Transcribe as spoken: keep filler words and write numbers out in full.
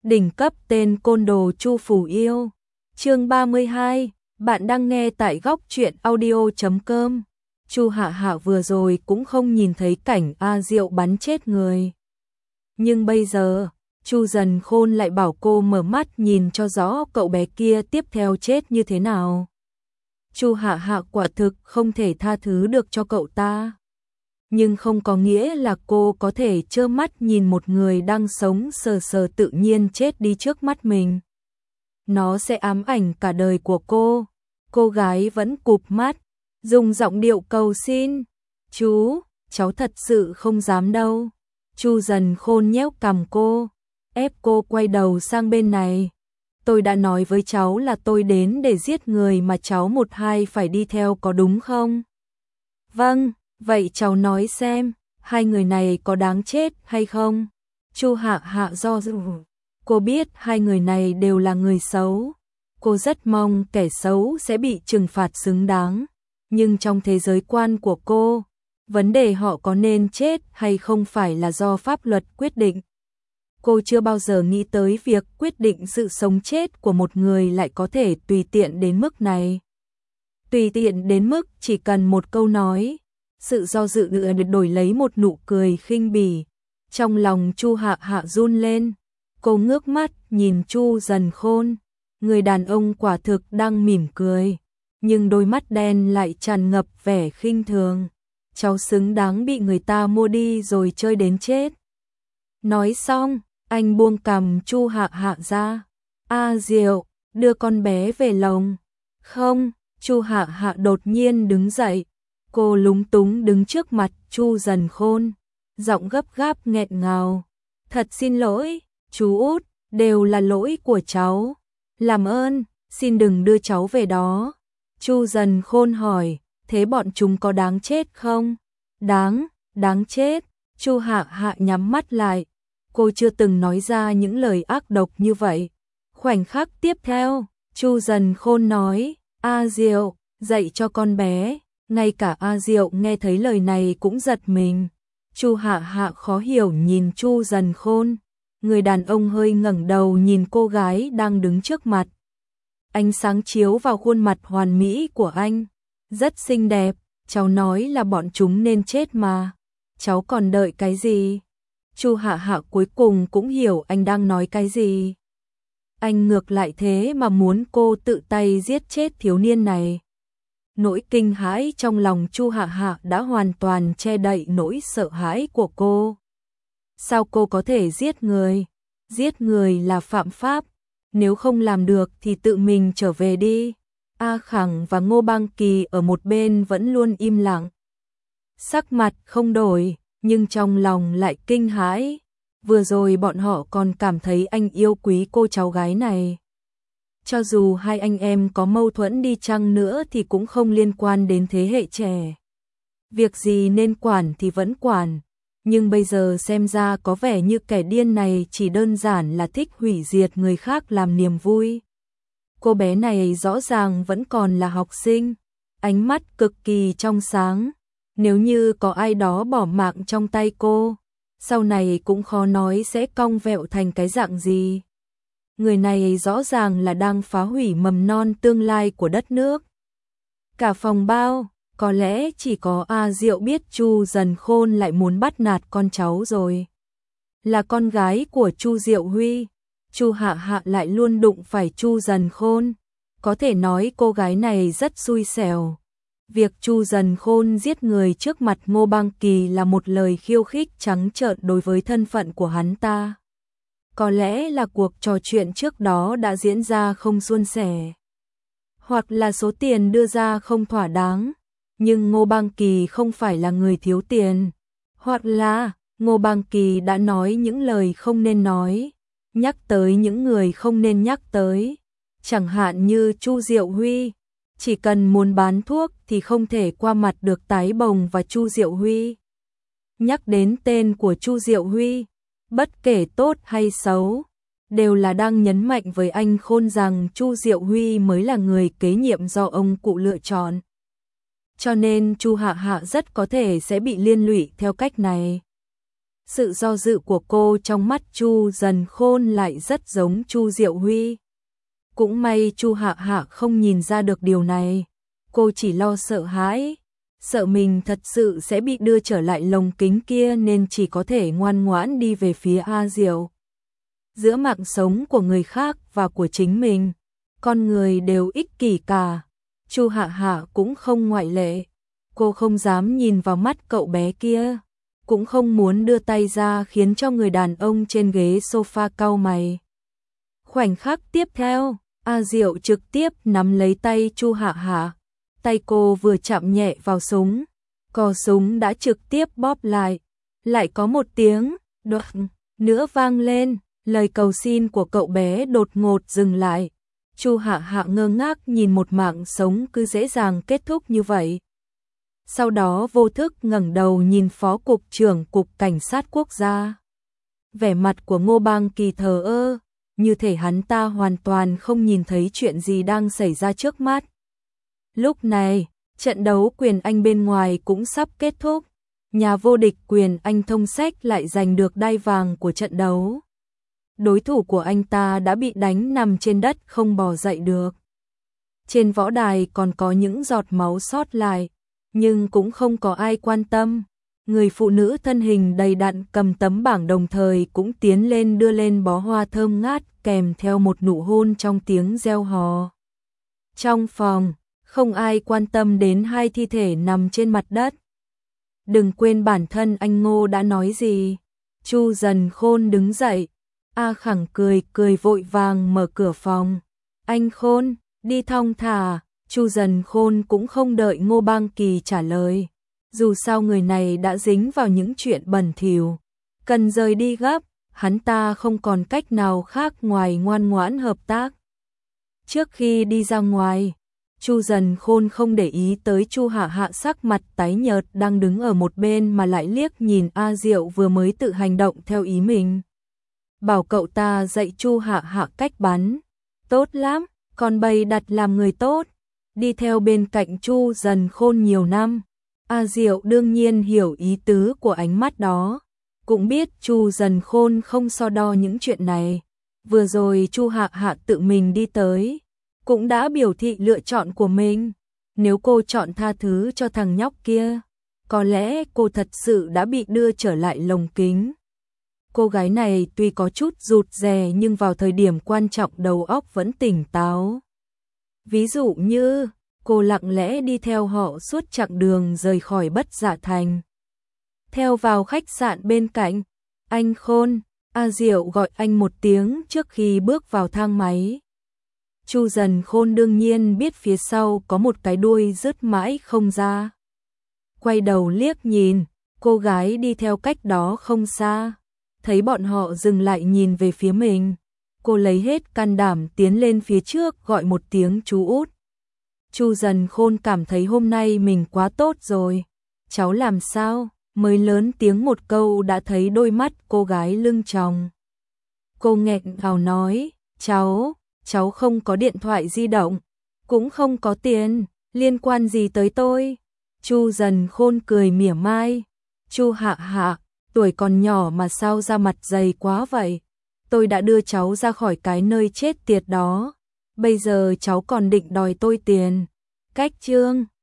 Đỉnh cấp tên côn đồ Chu Phủ Yêu. Chương ba mươi hai, bạn đang nghe tại góc truyện audio chấm com. Chu Hạ Hạ vừa rồi cũng không nhìn thấy cảnh A Diệu bắn chết người. Nhưng bây giờ, Chu Dần Khôn lại bảo cô mở mắt nhìn cho rõ cậu bé kia tiếp theo chết như thế nào. Chu Hạ Hạ quả thực không thể tha thứ được cho cậu ta. Nhưng không có nghĩa là cô có thể trơ mắt nhìn một người đang sống sờ sờ tự nhiên chết đi trước mắt mình. Nó sẽ ám ảnh cả đời của cô. Cô gái vẫn cụp mắt, dùng giọng điệu cầu xin. Chú, cháu thật sự không dám đâu. Chu Dần Khôn nhéo cằm cô, ép cô quay đầu sang bên này. Tôi đã nói với cháu là tôi đến để giết người mà cháu một hai phải đi theo có đúng không? Vâng. Vậy cháu nói xem, hai người này có đáng chết hay không? Chu Hạ Hạ do dự. Cô biết hai người này đều là người xấu. Cô rất mong kẻ xấu sẽ bị trừng phạt xứng đáng. Nhưng trong thế giới quan của cô, vấn đề họ có nên chết hay không phải là do pháp luật quyết định. Cô chưa bao giờ nghĩ tới việc quyết định sự sống chết của một người lại có thể tùy tiện đến mức này. Tùy tiện đến mức chỉ cần một câu nói. Sự do dự ngựa được đổi lấy một nụ cười khinh bỉ. Trong lòng Chu Hạ Hạ run lên. Cô ngước mắt nhìn Chu Dần Khôn. Người đàn ông quả thực đang mỉm cười. Nhưng đôi mắt đen lại tràn ngập vẻ khinh thường. Cháu xứng đáng bị người ta mua đi rồi chơi đến chết. Nói xong, anh buông cằm Chu Hạ Hạ ra. A Diệu, đưa con bé về lồng. Không, Chu Hạ Hạ đột nhiên đứng dậy. Cô lúng túng đứng trước mặt Chu Dần Khôn, giọng gấp gáp nghẹn ngào. Thật xin lỗi, chú út, đều là lỗi của cháu. Làm ơn, xin đừng đưa cháu về đó. Chu Dần Khôn hỏi, thế bọn chúng có đáng chết không? Đáng, đáng chết. Chu Hạ Hạ nhắm mắt lại. Cô chưa từng nói ra những lời ác độc như vậy. Khoảnh khắc tiếp theo, Chu Dần Khôn nói, A Diệu, dạy cho con bé. Ngay cả A Diệu nghe thấy lời này cũng giật mình. Chu Hạ Hạ khó hiểu nhìn Chu Dần Khôn. Người đàn ông hơi ngẩng đầu nhìn cô gái đang đứng trước mặt. Ánh sáng chiếu vào khuôn mặt hoàn mỹ của anh. Rất xinh đẹp, cháu nói là bọn chúng nên chết mà. Cháu còn đợi cái gì? Chu Hạ Hạ cuối cùng cũng hiểu anh đang nói cái gì. Anh ngược lại thế mà muốn cô tự tay giết chết thiếu niên này. Nỗi kinh hãi trong lòng Chu Hạ Hạ đã hoàn toàn che đậy nỗi sợ hãi của cô. Sao cô có thể giết người? Giết người là phạm pháp. Nếu không làm được thì tự mình trở về đi. A Khẳng và Ngô Bang Kỳ ở một bên vẫn luôn im lặng. Sắc mặt không đổi, nhưng trong lòng lại kinh hãi. Vừa rồi bọn họ còn cảm thấy anh yêu quý cô cháu gái này. Cho dù hai anh em có mâu thuẫn đi chăng nữa thì cũng không liên quan đến thế hệ trẻ. Việc gì nên quản thì vẫn quản, nhưng bây giờ xem ra có vẻ như kẻ điên này chỉ đơn giản là thích hủy diệt người khác làm niềm vui. Cô bé này rõ ràng vẫn còn là học sinh, ánh mắt cực kỳ trong sáng. Nếu như có ai đó bỏ mạng trong tay cô, sau này cũng khó nói sẽ cong vẹo thành cái dạng gì. Người này rõ ràng là đang phá hủy mầm non tương lai của đất nước. Cả phòng bao, có lẽ chỉ có A Diệu biết Chu Dần Khôn lại muốn bắt nạt con cháu rồi. Là con gái của Chu Diệu Huy, Chu Hạ Hạ lại luôn đụng phải Chu Dần Khôn. Có thể nói cô gái này rất xui xẻo. Việc Chu Dần Khôn giết người trước mặt Ngô Bang Kỳ là một lời khiêu khích trắng trợn đối với thân phận của hắn ta. Có lẽ là cuộc trò chuyện trước đó đã diễn ra không suôn sẻ, hoặc là số tiền đưa ra không thỏa đáng, nhưng Ngô Bang Kỳ không phải là người thiếu tiền, hoặc là Ngô Bang Kỳ đã nói những lời không nên nói, nhắc tới những người không nên nhắc tới, chẳng hạn như Chu Diệu Huy, chỉ cần muốn bán thuốc thì không thể qua mặt được Tái Bồng và Chu Diệu Huy. Nhắc đến tên của Chu Diệu Huy, bất kể tốt hay xấu, đều là đang nhấn mạnh với anh Khôn rằng Chu Diệu Huy mới là người kế nhiệm do ông cụ lựa chọn. Cho nên Chu Hạ Hạ rất có thể sẽ bị liên lụy theo cách này. Sự do dự của cô trong mắt Chu Dần Khôn lại rất giống Chu Diệu Huy. Cũng may Chu Hạ Hạ không nhìn ra được điều này. Cô chỉ lo sợ hãi, sợ mình thật sự sẽ bị đưa trở lại lồng kính kia nên chỉ có thể ngoan ngoãn đi về phía A Diệu. Giữa mạng sống của người khác và của chính mình, con người đều ích kỷ cả. Chu Hạ Hạ cũng không ngoại lệ. Cô không dám nhìn vào mắt cậu bé kia, cũng không muốn đưa tay ra khiến cho người đàn ông trên ghế sofa cau mày. Khoảnh khắc tiếp theo, A Diệu trực tiếp nắm lấy tay Chu Hạ Hạ. Tay cô vừa chạm nhẹ vào súng, cò súng đã trực tiếp bóp lại. Lại có một tiếng đoạt nữa vang lên, lời cầu xin của cậu bé đột ngột dừng lại. Chu Hạ Hạ ngơ ngác nhìn một mạng sống cứ dễ dàng kết thúc như vậy. Sau đó vô thức ngẩng đầu nhìn Phó Cục trưởng Cục Cảnh sát Quốc gia. Vẻ mặt của Ngô Bang Kỳ thờ ơ, như thể hắn ta hoàn toàn không nhìn thấy chuyện gì đang xảy ra trước mắt. Lúc này, trận đấu quyền Anh bên ngoài cũng sắp kết thúc. Nhà vô địch quyền Anh Thông Sách lại giành được đai vàng của trận đấu. Đối thủ của anh ta đã bị đánh nằm trên đất không bò dậy được. Trên võ đài còn có những giọt máu sót lại, nhưng cũng không có ai quan tâm. Người phụ nữ thân hình đầy đặn cầm tấm bảng đồng thời cũng tiến lên đưa lên bó hoa thơm ngát kèm theo một nụ hôn trong tiếng reo hò. Trong phòng, không ai quan tâm đến hai thi thể nằm trên mặt đất. Đừng quên bản thân anh Ngô đã nói gì. Chu Dần Khôn đứng dậy. A Khẳng cười cười vội vàng mở cửa phòng. Anh Khôn, đi thong thả. Chu Dần Khôn cũng không đợi Ngô Bang Kỳ trả lời. Dù sao người này đã dính vào những chuyện bẩn thỉu, cần rời đi gấp, hắn ta không còn cách nào khác ngoài ngoan ngoãn hợp tác. Trước khi đi ra ngoài, Chu Dần Khôn không để ý tới Chu Hạ Hạ sắc mặt tái nhợt đang đứng ở một bên mà lại liếc nhìn A Diệu vừa mới tự hành động theo ý mình. Bảo cậu ta dạy Chu Hạ Hạ cách bắn. Tốt lắm, con bầy đặt làm người tốt. Đi theo bên cạnh Chu Dần Khôn nhiều năm, A Diệu đương nhiên hiểu ý tứ của ánh mắt đó, cũng biết Chu Dần Khôn không so đo những chuyện này. Vừa rồi Chu Hạ Hạ tự mình đi tới, cũng đã biểu thị lựa chọn của mình. Nếu cô chọn tha thứ cho thằng nhóc kia, có lẽ cô thật sự đã bị đưa trở lại lồng kính. Cô gái này tuy có chút rụt rè nhưng vào thời điểm quan trọng đầu óc vẫn tỉnh táo. Ví dụ như, cô lặng lẽ đi theo họ suốt chặng đường rời khỏi Bất Dạ Thành. Theo vào khách sạn bên cạnh, anh Khôn, A Diệu gọi anh một tiếng trước khi bước vào thang máy. Chu Dần Khôn đương nhiên biết phía sau có một cái đuôi rứt mãi không ra. Quay đầu liếc nhìn, cô gái đi theo cách đó không xa. Thấy bọn họ dừng lại nhìn về phía mình. Cô lấy hết can đảm tiến lên phía trước gọi một tiếng chú út. Chu Dần Khôn cảm thấy hôm nay mình quá tốt rồi. Cháu làm sao? Mới lớn tiếng một câu đã thấy đôi mắt cô gái lưng tròng. Cô nghẹn ngào nói, cháu, cháu không có điện thoại di động, cũng không có tiền, liên quan gì tới tôi? Chu Dần Khôn cười mỉa mai. Chu Hạ Hạ, tuổi còn nhỏ mà sao ra mặt dày quá vậy? Tôi đã đưa cháu ra khỏi cái nơi chết tiệt đó. Bây giờ cháu còn định đòi tôi tiền. Cách chương